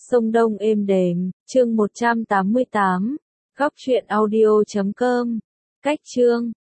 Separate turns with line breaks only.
sông Đông êm đềm, chương 188, góc truyện audio.com, cách chương.